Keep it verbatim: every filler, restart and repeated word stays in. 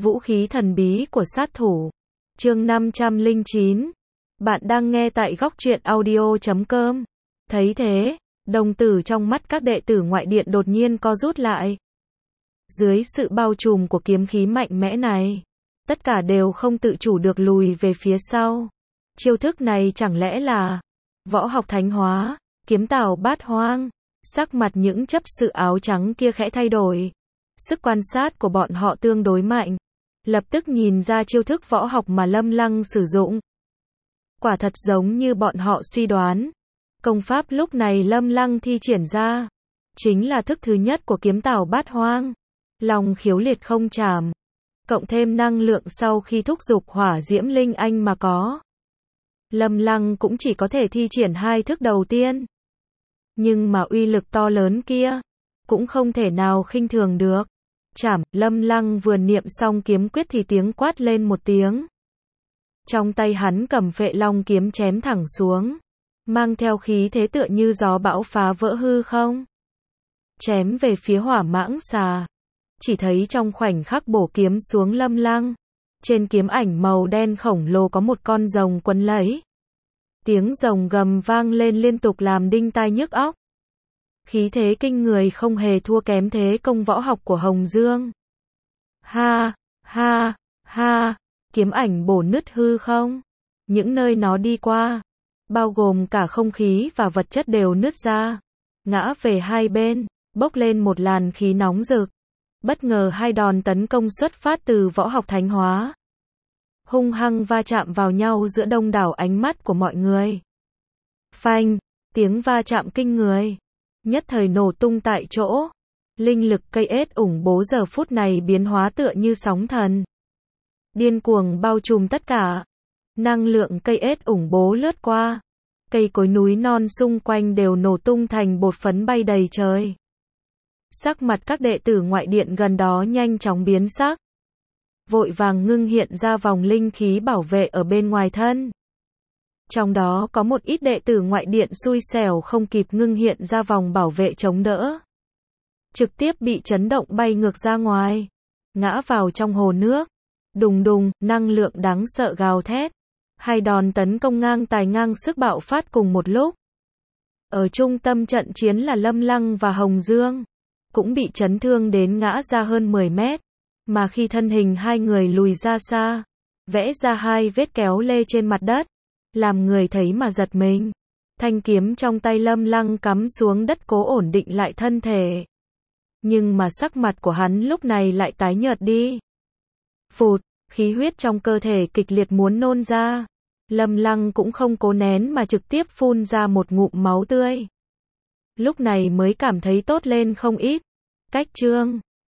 Vũ khí thần bí của sát thủ. Chương năm trăm lẻ chín. Bạn đang nghe tại góc truyện audio chấm com. Thấy thế, đồng tử trong mắt các đệ tử ngoại điện đột nhiên co rút lại. Dưới sự bao trùm của kiếm khí mạnh mẽ này, tất cả đều không tự chủ được lùi về phía sau. Chiêu thức này chẳng lẽ là võ học thánh hóa, kiếm tảo bát hoang? Sắc mặt những chấp sự áo trắng kia khẽ thay đổi. Sức quan sát của bọn họ tương đối mạnh, lập tức nhìn ra chiêu thức võ học mà Lâm Lăng sử dụng. Quả thật giống như bọn họ suy đoán, công pháp lúc này Lâm Lăng thi triển ra chính là thức thứ nhất của kiếm tảo bát hoang, Long khiếu liệt không chạm, cộng thêm năng lượng sau khi thúc dục hỏa diễm linh anh mà có. Lâm Lăng cũng chỉ có thể thi triển hai thức đầu tiên, nhưng mà uy lực to lớn kia cũng không thể nào khinh thường được. Chảm, Lâm Lăng vừa niệm xong kiếm quyết thì tiếng quát lên một tiếng. Trong tay hắn cầm Phệ Long kiếm chém thẳng xuống, mang theo khí thế tựa như gió bão phá vỡ hư không, chém về phía Hỏa Mãng Xà. Chỉ thấy trong khoảnh khắc bổ kiếm xuống Lâm Lăng, trên kiếm ảnh màu đen khổng lồ có một con rồng quấn lấy. Tiếng rồng gầm vang lên liên tục làm đinh tai nhức óc. Khí thế kinh người không hề thua kém thế công võ học của Hồng Dương. Ha, ha, ha, kiếm ảnh bổ nứt hư không. Những nơi nó đi qua, bao gồm cả không khí và vật chất đều nứt ra, ngã về hai bên, bốc lên một làn khí nóng rực. Bất ngờ hai đòn tấn công xuất phát từ võ học thánh hóa, hung hăng va chạm vào nhau giữa đông đảo ánh mắt của mọi người. Phanh, tiếng va chạm kinh người, nhất thời nổ tung tại chỗ. Linh lực cây ết ủng bố giờ phút này biến hóa tựa như sóng thần, điên cuồng bao trùm tất cả. Năng lượng cây ết ủng bố lướt qua, cây cối núi non xung quanh đều nổ tung thành bột phấn bay đầy trời. Sắc mặt các đệ tử ngoại điện gần đó nhanh chóng biến sắc, vội vàng ngưng hiện ra vòng linh khí bảo vệ ở bên ngoài thân. Trong đó có một ít đệ tử ngoại điện xui xẻo không kịp ngưng hiện ra vòng bảo vệ chống đỡ, trực tiếp bị chấn động bay ngược ra ngoài, ngã vào trong hồ nước. Đùng đùng, năng lượng đáng sợ gào thét. Hai đòn tấn công ngang tài ngang sức bạo phát cùng một lúc. Ở trung tâm trận chiến là Lâm Lăng và Hồng Dương, cũng bị chấn thương đến ngã ra hơn mười mét, mà khi thân hình hai người lùi ra xa, vẽ ra hai vết kéo lê trên mặt đất, làm người thấy mà giật mình. Thanh kiếm trong tay Lâm Lăng cắm xuống đất cố ổn định lại thân thể, nhưng mà sắc mặt của hắn lúc này lại tái nhợt đi. Phụt, khí huyết trong cơ thể kịch liệt muốn nôn ra. Lâm Lăng cũng không cố nén mà trực tiếp phun ra một ngụm máu tươi. Lúc này mới cảm thấy tốt lên không ít. Cách chương